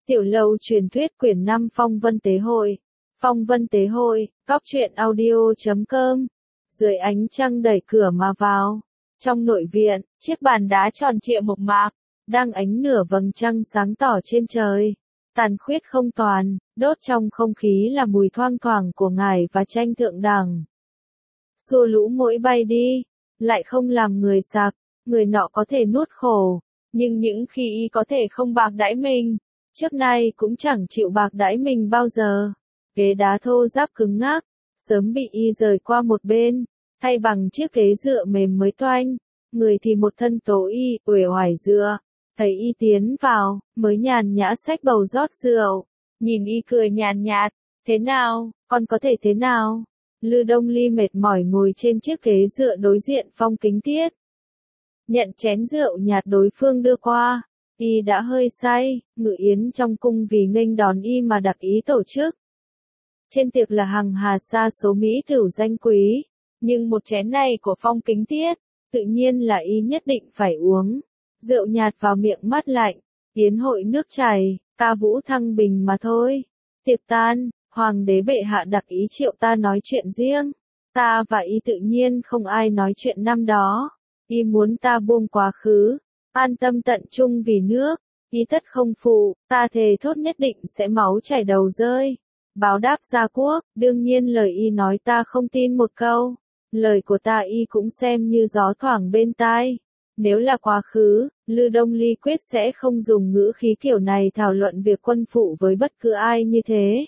Tiểu lâu truyền thuyết quyển 5 Phong Vân Tế Hội. Phong Vân Tế Hội, góc truyện audio.com. Dưới ánh trăng đẩy cửa mà vào. Trong nội viện, chiếc bàn đá tròn trịa mộc mạc, đang ánh nửa vầng trăng sáng tỏ trên trời. Tàn khuyết không toàn, đốt trong không khí là mùi thoang thoảng của ngải và chanh thượng đẳng. Xua lũ muỗi bay đi, lại không làm người sặc, người nọ có thể nuốt khổ, nhưng những khi y có thể không bạc đãi mình, trước nay cũng chẳng chịu bạc đãi mình bao giờ. Ghế đá thô ráp cứng ngắc, sớm bị y rời qua một bên, thay bằng chiếc ghế dựa mềm mới toanh, người thì một thân tố y, uể oải dựa. Thấy y tiến vào, mới nhàn nhã xách bầu rót rượu, nhìn y cười nhàn nhạt, thế nào, con có thể thế nào? Lư Đông Ly mệt mỏi ngồi trên chiếc ghế dựa đối diện Phong Kính Tiết. Nhận chén rượu nhạt đối phương đưa qua, y đã hơi say, ngự yến trong cung vì nghênh đón y mà đặc ý tổ chức. Trên tiệc là hằng hà sa số mỹ tửu danh quý, nhưng một chén này của Phong Kính Tiết, tự nhiên là y nhất định phải uống. Rượu nhạt vào miệng mát lạnh, yến hội nước chảy, ca vũ thăng bình mà thôi. Tiệc tan, hoàng đế bệ hạ đặc ý triệu ta nói chuyện riêng. Ta và y tự nhiên không ai nói chuyện năm đó. Y muốn ta buông quá khứ, an tâm tận trung vì nước. Y tất không phụ, ta thề thốt nhất định sẽ máu chảy đầu rơi. Báo đáp gia quốc, đương nhiên lời y nói ta không tin một câu. Lời của ta y cũng xem như gió thoảng bên tai. Nếu là quá khứ, Lư Đông Ly quyết sẽ không dùng ngữ khí kiểu này thảo luận việc quân phụ với bất cứ ai như thế.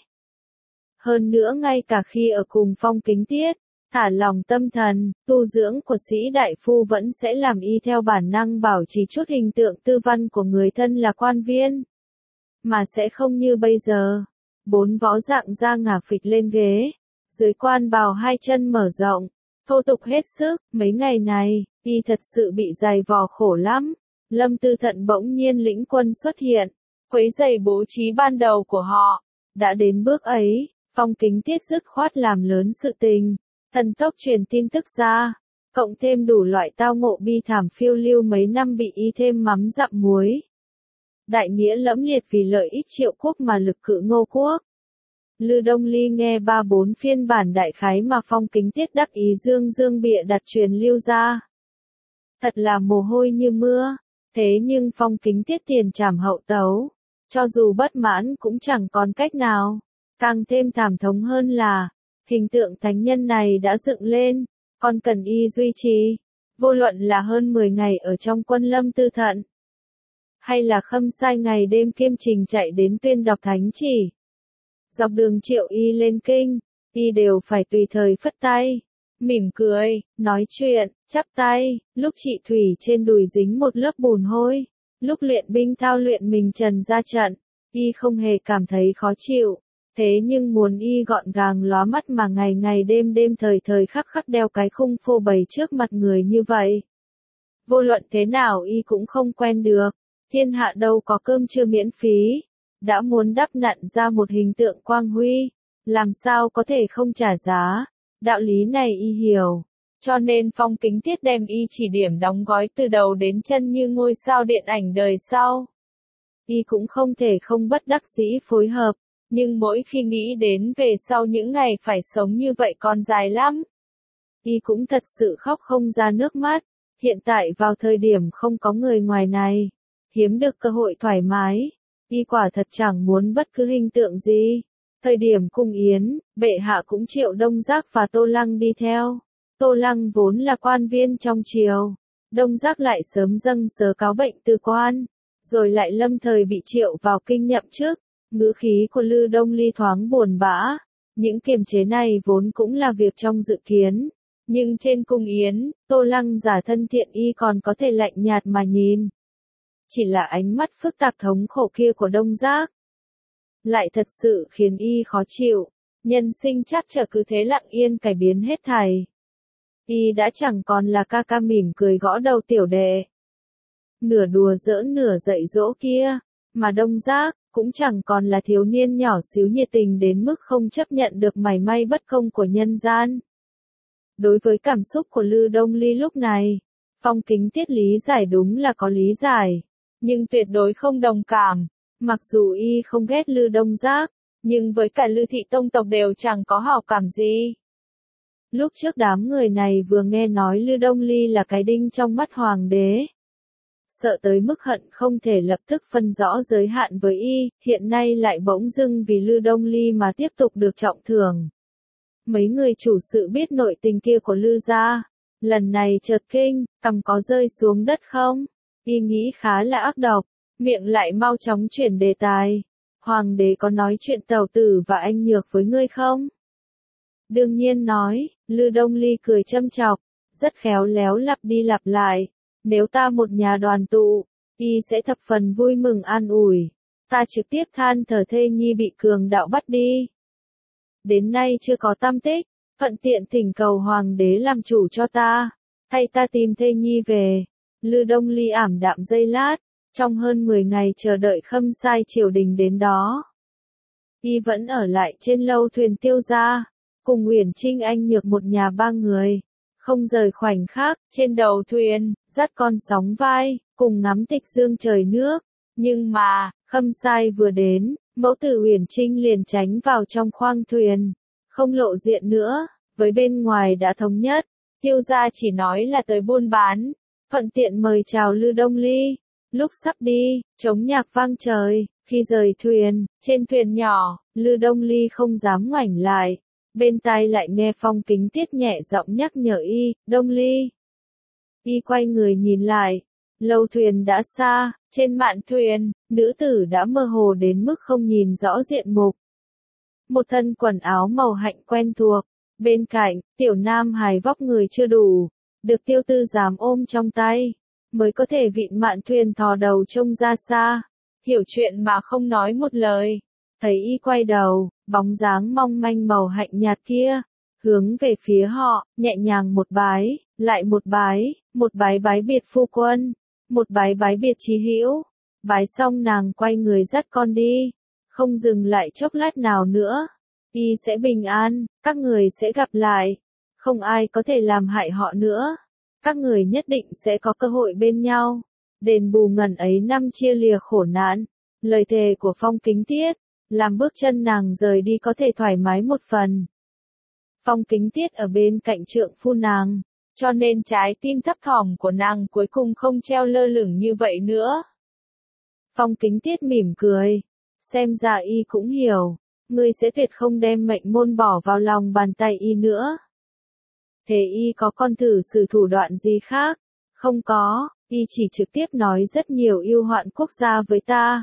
Hơn nữa ngay cả khi ở cùng Phong Kính Tiết, thả lòng tâm thần, tu dưỡng của sĩ đại phu vẫn sẽ làm y theo bản năng bảo trì chút hình tượng tư văn của người thân là quan viên. Mà sẽ không như bây giờ. Bốn võ dạng ra ngả phịch lên ghế, dưới quan bào hai chân mở rộng, thô tục hết sức. Mấy ngày này, y thật sự bị dày vò khổ lắm. Lâm Tư Thận bỗng nhiên lĩnh quân xuất hiện, quấy rầy bố trí ban đầu của họ. Đã đến bước ấy, Phong Kính Tiết dứt khoát làm lớn sự tình, thần tốc truyền tin tức ra, cộng thêm đủ loại tao ngộ bi thảm phiêu lưu mấy năm bị y thêm mắm dặm muối. Đại nghĩa lẫm liệt vì lợi ích Triệu quốc mà lực cự Ngô quốc. Lư Đông Ly nghe 3-4 phiên bản đại khái mà Phong Kính Tiết đắc ý dương bịa đặt truyền lưu ra. Thật là mồ hôi như mưa, thế nhưng Phong Kính Tiết tiền trảm hậu tấu, cho dù bất mãn cũng chẳng còn cách nào. Càng thêm thảm thống hơn là, hình tượng thánh nhân này đã dựng lên, còn cần y duy trì, vô luận là hơn 10 ngày ở trong quân Lâm Tư Thận, hay là khâm sai ngày đêm kiêm trình chạy đến tuyên đọc thánh chỉ. Dọc đường triệu y lên kinh, y đều phải tùy thời phất tay, mỉm cười, nói chuyện, chắp tay. Lúc trị thủy trên đùi dính một lớp bùn hôi, lúc luyện binh thao luyện mình trần ra trận, y không hề cảm thấy khó chịu. Thế nhưng muốn y gọn gàng lóa mắt mà ngày đêm thời khắc đeo cái khung phô bày trước mặt người như vậy. Vô luận thế nào y cũng không quen được. Thiên hạ đâu có cơm trưa miễn phí. Đã muốn đắp nặn ra một hình tượng quang huy, làm sao có thể không trả giá. Đạo lý này y hiểu. Cho nên Phong Kính Tiết đem y chỉ điểm đóng gói từ đầu đến chân như ngôi sao điện ảnh đời sau. Y cũng không thể không bất đắc dĩ phối hợp. Nhưng mỗi khi nghĩ đến về sau những ngày phải sống như vậy còn dài lắm, y cũng thật sự khóc không ra nước mắt. Hiện tại vào thời điểm không có người ngoài này, hiếm được cơ hội thoải mái, y quả thật chẳng muốn bất cứ hình tượng gì. Thời điểm cung yến, bệ hạ cũng triệu Đông Giác và Tô Lăng đi theo. Tô Lăng vốn là quan viên trong triều, Đông Giác lại sớm dâng sớ cáo bệnh từ quan, rồi lại lâm thời bị triệu vào kinh nhậm chức. Ngữ khí của Lư Đông Ly thoáng buồn bã. Những kiềm chế này vốn cũng là việc trong dự kiến. Nhưng trên cung yến, Tô Lăng giả thân thiện y còn có thể lạnh nhạt mà nhìn. Chỉ là ánh mắt phức tạp thống khổ kia của Đông Giác lại thật sự khiến y khó chịu. Nhân sinh chắc chở cứ thế lặng yên cải biến hết thảy. Y đã chẳng còn là ca ca mỉm cười gõ đầu tiểu đệ, nửa đùa giỡn nửa dạy dỗ kia, mà Đông Giác cũng chẳng còn là thiếu niên nhỏ xíu nhiệt tình đến mức không chấp nhận được mảy may bất công của nhân gian. Đối với cảm xúc của Lư Đông Ly lúc này, Phong Kính Tiết lý giải đúng là có lý giải, nhưng tuyệt đối không đồng cảm. Mặc dù y không ghét Lư Đông Giác, nhưng với cả Lư thị tông tộc đều chẳng có hảo cảm gì. Lúc trước đám người này vừa nghe nói Lư Đông Ly là cái đinh trong mắt hoàng đế. Sợ tới mức hận không thể lập tức phân rõ giới hạn với y, hiện nay lại bỗng dưng vì Lư Đông Ly mà tiếp tục được trọng thưởng. Mấy người chủ sự biết nội tình kia của Lư gia, lần này chợt kinh, cằm có rơi xuống đất không? Y nghĩ khá là ác độc, miệng lại mau chóng chuyển đề tài. Hoàng đế có nói chuyện Tẩu Tử và anh Nhược với ngươi không? Đương nhiên nói, Lư Đông Ly cười châm chọc, rất khéo léo lặp đi lặp lại. Nếu ta một nhà đoàn tụ, y sẽ thập phần vui mừng an ủi. Ta trực tiếp than thở thê nhi bị cường đạo bắt đi. Đến nay chưa có tăm tích, thuận tiện thỉnh cầu hoàng đế làm chủ cho ta, thay ta tìm thê nhi về. Lư Đông Ly ảm đạm giây lát, trong hơn 10 ngày chờ đợi Khâm Sai triều đình đến đó. Y vẫn ở lại trên lâu thuyền Tiêu gia, cùng Uyển Trinh Anh Nhược một nhà 3 người. Không rời khoảnh khắc, trên đầu thuyền, dắt con sóng vai, cùng ngắm tịch dương trời nước. Nhưng mà, Khâm Sai vừa đến, mẫu tử Uyển Trinh liền tránh vào trong khoang thuyền, không lộ diện nữa, với bên ngoài đã thống nhất. Tiêu gia chỉ nói là tới buôn bán, thuận tiện mời chào Lư Đông Ly. Lúc sắp đi, trống nhạc vang trời, khi rời thuyền, trên thuyền nhỏ, Lư Đông Ly không dám ngoảnh lại. Bên tai lại nghe Phong Kính Tiết nhẹ giọng nhắc nhở y, Đông Ly. Y quay người nhìn lại, lâu thuyền đã xa, trên mạn thuyền, nữ tử đã mơ hồ đến mức không nhìn rõ diện mục. Một thân quần áo màu hạnh quen thuộc, bên cạnh, tiểu nam hài vóc người chưa đủ, được tiêu tư giám ôm trong tay, mới có thể vịn mạn thuyền thò đầu trông ra xa, hiểu chuyện mà không nói một lời. Thấy y quay đầu, bóng dáng mong manh màu hạnh nhạt kia, hướng về phía họ, nhẹ nhàng một bái, lại một bái bái biệt phu quân, một bái biệt chí hữu. Bái xong nàng quay người dắt con đi, không dừng lại chốc lát nào nữa. Y sẽ bình an, các người sẽ gặp lại, không ai có thể làm hại họ nữa. Các người nhất định sẽ có cơ hội bên nhau, đền bù ngần ấy năm chia lìa khổ nạn. Lời thề của Phong Kính Tiết, làm bước chân nàng rời đi có thể thoải mái một phần. Phong Kính Tiết ở bên cạnh trượng phu nàng, cho nên trái tim thấp thỏm của nàng cuối cùng không treo lơ lửng như vậy nữa. Phong Kính Tiết mỉm cười, xem ra y cũng hiểu, ngươi sẽ tuyệt không đem mệnh môn bỏ vào lòng bàn tay y nữa. Thế y có con thử sử thủ đoạn gì khác? Không có, y chỉ trực tiếp nói rất nhiều yêu hoạn quốc gia với ta.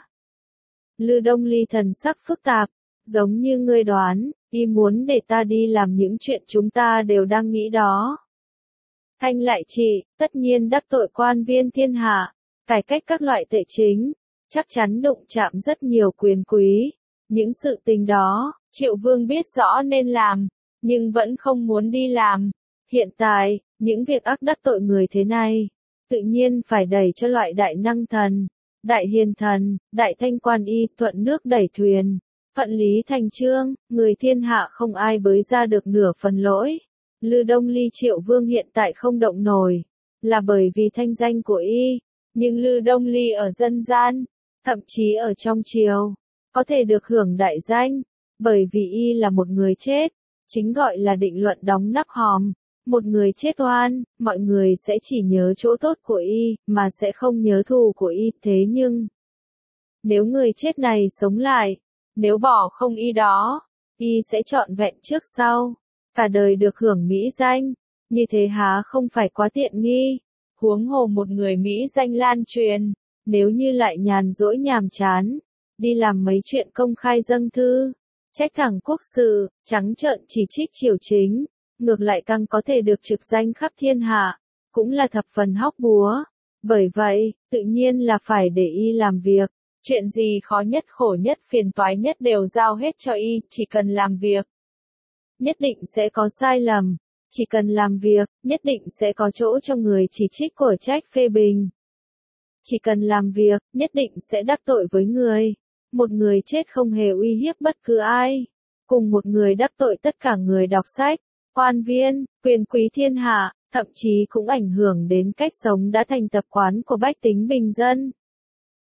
Lư Đông Ly thần sắc phức tạp, giống như ngươi đoán, y muốn để ta đi làm những chuyện chúng ta đều đang nghĩ đó. Thanh lại trị, tất nhiên đắc tội quan viên thiên hạ, cải cách các loại tệ chính, chắc chắn đụng chạm rất nhiều quyền quý. Những sự tình đó, Triệu Vương biết rõ nên làm, nhưng vẫn không muốn đi làm. Hiện tại, những việc ác đắc tội người thế này, tự nhiên phải đẩy cho loại đại năng thần, đại hiền thần, đại thanh quan y, thuận nước đẩy thuyền, thuận lý thành chương, người thiên hạ không ai bới ra được nửa phần lỗi. Lư Đông Ly Triệu Vương hiện tại không động nổi, là bởi vì thanh danh của y, nhưng Lư Đông Ly ở dân gian, thậm chí ở trong triều, có thể được hưởng đại danh, bởi vì y là một người chết, chính gọi là định luận đóng nắp hòm. Một người chết oan, mọi người sẽ chỉ nhớ chỗ tốt của y, mà sẽ không nhớ thù của y. Thế nhưng, nếu người chết này sống lại, nếu bỏ không y đó, y sẽ trọn vẹn trước sau, cả đời được hưởng mỹ danh, như thế há không phải quá tiện nghi. Huống hồ một người mỹ danh lan truyền, nếu như lại nhàn rỗi nhàm chán, đi làm mấy chuyện công khai dâng thư, trách thẳng quốc sự, trắng trợn chỉ trích triều chính, ngược lại càng có thể được trực danh khắp thiên hạ, cũng là thập phần hóc búa. Bởi vậy, tự nhiên là phải để y làm việc, chuyện gì khó nhất khổ nhất phiền toái nhất đều giao hết cho y, chỉ cần làm việc. Nhất định sẽ có sai lầm, chỉ cần làm việc, nhất định sẽ có chỗ cho người chỉ trích của trách phê bình. Chỉ cần làm việc, nhất định sẽ đắc tội với người. Một người chết không hề uy hiếp bất cứ ai. Cùng một người đắc tội tất cả người đọc sách, quan viên, quyền quý thiên hạ, thậm chí cũng ảnh hưởng đến cách sống đã thành tập quán của bách tính bình dân.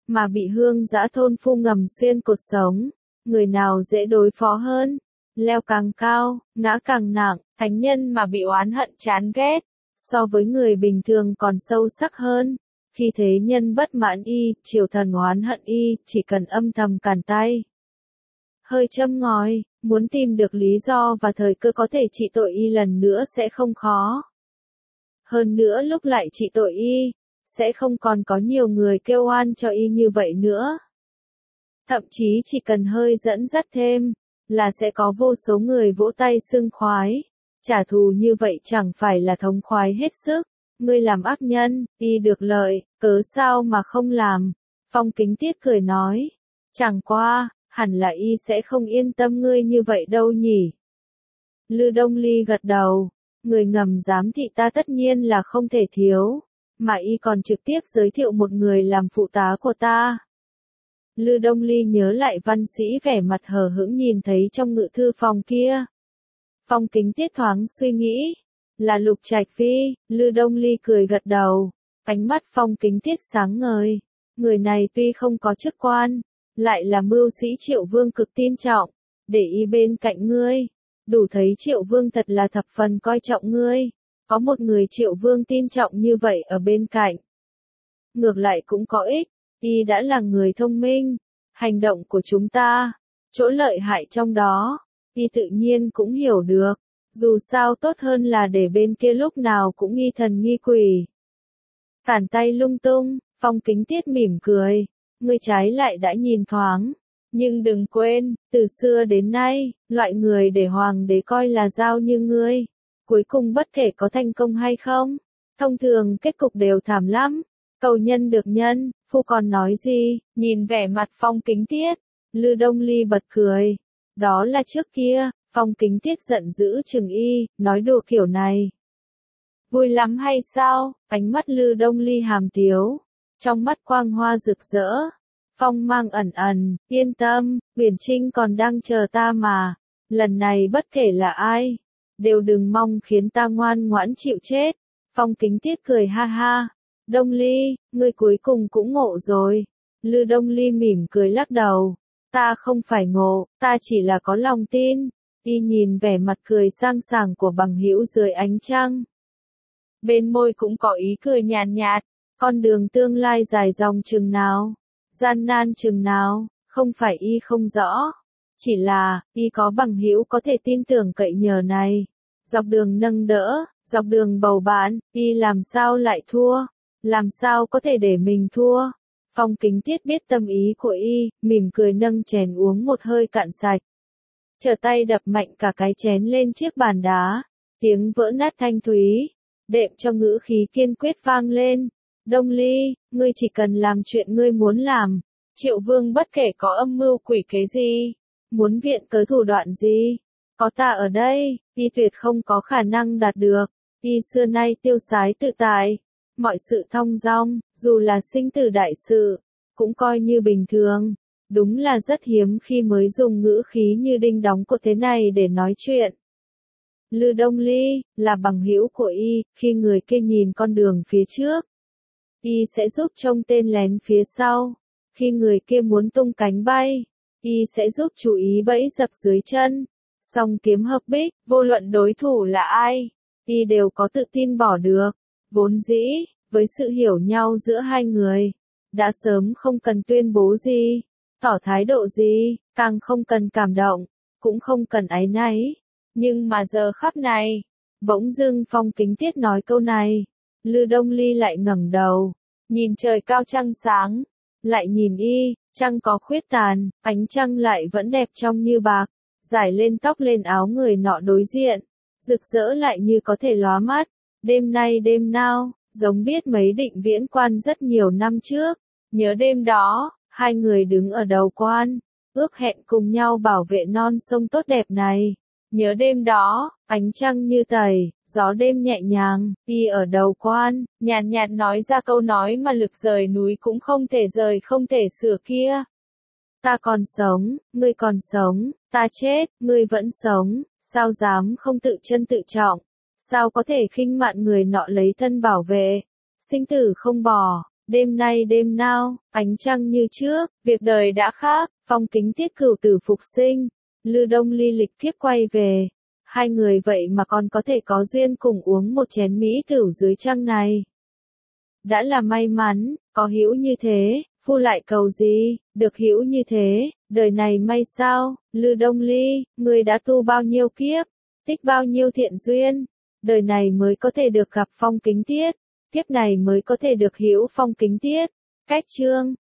mà bị Hương Dã thôn phu ngầm xuyên cột sống. Người nào dễ đối phó hơn? Leo càng cao, ngã càng nặng, thánh nhân mà bị oán hận chán ghét, so với người bình thường còn sâu sắc hơn. Khi thế nhân bất mãn y, triều thần oán hận y, chỉ cần âm thầm cản tay. Hơi châm ngòi, muốn tìm được lý do và thời cơ có thể trị tội y lần nữa sẽ không khó. Hơn nữa lúc lại trị tội y, sẽ không còn có nhiều người kêu oan cho y như vậy nữa. Thậm chí chỉ cần hơi dẫn dắt thêm, là sẽ có vô số người vỗ tay sưng khoái. Trả thù như vậy chẳng phải là thống khoái hết sức. Ngươi làm ác nhân, y được lợi, cớ sao mà không làm. Phong Kính Tiết cười nói. Chẳng qua, hẳn là y sẽ không yên tâm ngươi như vậy đâu nhỉ. Lư Đông Ly gật đầu. Người ngầm giám thị ta tất nhiên là không thể thiếu. Mà y còn trực tiếp giới thiệu một người làm phụ tá của ta. Lư Đông Ly nhớ lại văn sĩ vẻ mặt hờ hững nhìn thấy trong ngự thư phòng kia. Phong Kính Tiết thoáng suy nghĩ. Là Lục Trạch Phi, Lư Đông Ly cười gật đầu. Ánh mắt Phong Kính Tiết sáng ngời. Người này tuy không có chức quan, lại là mưu sĩ Triệu Vương cực tin trọng. Để y bên cạnh ngươi. Đủ thấy Triệu Vương thật là thập phần coi trọng ngươi. Có một người Triệu Vương tin trọng như vậy ở bên cạnh. Ngược lại cũng có ích. Y đã là người thông minh. Hành động của chúng ta, chỗ lợi hại trong đó, y tự nhiên cũng hiểu được. Dù sao tốt hơn là để bên kia lúc nào cũng nghi thần nghi quỷ. Cản tay lung tung, Phong Kính Tiết mỉm cười. Ngươi trái lại đã nhìn thoáng. Nhưng đừng quên, từ xưa đến nay, loại người để hoàng đế coi là dao như ngươi. Cuối cùng bất kể có thành công hay không, thông thường kết cục đều thảm lắm. Cầu nhân được nhân, phu còn nói gì, nhìn vẻ mặt Phong Kính Tiết. Lư Đông Ly bật cười. Đó là trước kia, Phong Kính Tiết giận dữ chừng y, nói đùa kiểu này. Vui lắm hay sao? Ánh mắt Lư Đông Ly hàm tiếu. Trong mắt quang hoa rực rỡ. Phong mang ẩn ẩn, yên tâm, Uyển Trinh còn đang chờ ta mà. Lần này bất kể là ai, đều đừng mong khiến ta ngoan ngoãn chịu chết. Phong Kính Tiết cười ha ha. Đông Ly, ngươi cuối cùng cũng ngộ rồi. Lư Đông Ly mỉm cười lắc đầu. Ta không phải ngộ, ta chỉ là có lòng tin. Y nhìn vẻ mặt cười sang sảng của bằng hữu dưới ánh trăng. Bên môi cũng có ý cười nhàn nhạt. Con đường tương lai dài dòng chừng nào, gian nan chừng nào, không phải y không rõ. Chỉ là, y có bằng hữu có thể tin tưởng cậy nhờ này. Dọc đường nâng đỡ, dọc đường bầu bạn, y làm sao lại thua? Làm sao có thể để mình thua? Phong Kính Tiết biết tâm ý của y, mỉm cười nâng chén uống một hơi cạn sạch. Trở tay đập mạnh cả cái chén lên chiếc bàn đá. Tiếng vỡ nát thanh thúy. Đệm cho ngữ khí kiên quyết vang lên. Đông Ly, ngươi chỉ cần làm chuyện ngươi muốn làm. Triệu Vương bất kể có âm mưu quỷ kế gì, muốn viện cớ thủ đoạn gì, có ta ở đây, y tuyệt không có khả năng đạt được. Y xưa nay tiêu sái tự tại. Mọi sự thong dong, dù là sinh tử đại sự, cũng coi như bình thường. Đúng là rất hiếm khi mới dùng ngữ khí như đinh đóng cột thế này để nói chuyện. Lư Đông Ly, là bằng hữu của y, khi người kia nhìn con đường phía trước, y sẽ giúp trông tên lén phía sau. Khi người kia muốn tung cánh bay, y sẽ giúp chú ý bẫy dập dưới chân. Song kiếm hợp bích, vô luận đối thủ là ai, y đều có tự tin bỏ được. Vốn dĩ, với sự hiểu nhau giữa hai người, đã sớm không cần tuyên bố gì, tỏ thái độ gì, càng không cần cảm động, cũng không cần áy náy. Nhưng mà giờ khắc này, bỗng dưng Phong Kính Tiết nói câu này, Lư Đông Ly lại ngẩng đầu, nhìn trời cao trăng sáng, lại nhìn y, trăng có khuyết tàn, ánh trăng lại vẫn đẹp trong như bạc, rải lên tóc lên áo người nọ đối diện, rực rỡ lại như có thể lóa mắt. Đêm nay đêm nào, giống biết mấy định viễn quan rất nhiều năm trước. Nhớ đêm đó, hai người đứng ở đầu quan, ước hẹn cùng nhau bảo vệ non sông tốt đẹp này. Nhớ đêm đó, ánh trăng như tẩy, gió đêm nhẹ nhàng, y ở đầu quan, nhàn nhạt nói ra câu nói mà lực rời núi cũng không thể rời không thể sửa kia. Ta còn sống, ngươi còn sống, ta chết, ngươi vẫn sống, sao dám không tự chân tự trọng, sao có thể khinh mạn người nọ lấy thân bảo vệ, sinh tử không bỏ, Đêm nay đêm nào, ánh trăng như trước, việc đời đã khác, Phong Kính Tiết cửu tử phục sinh, Lư Đông Ly lịch kiếp quay về. Hai người vậy mà còn có thể có duyên cùng uống một chén mỹ tửu dưới trăng này. Đã là may mắn, có hữu như thế, phu lại cầu gì, được hữu như thế, đời này may sao, Lư Đông Ly, người đã tu bao nhiêu kiếp, tích bao nhiêu thiện duyên, đời này mới có thể được gặp Phong Kính Tiết, kiếp này mới có thể được hữu Phong Kính Tiết. Cách chương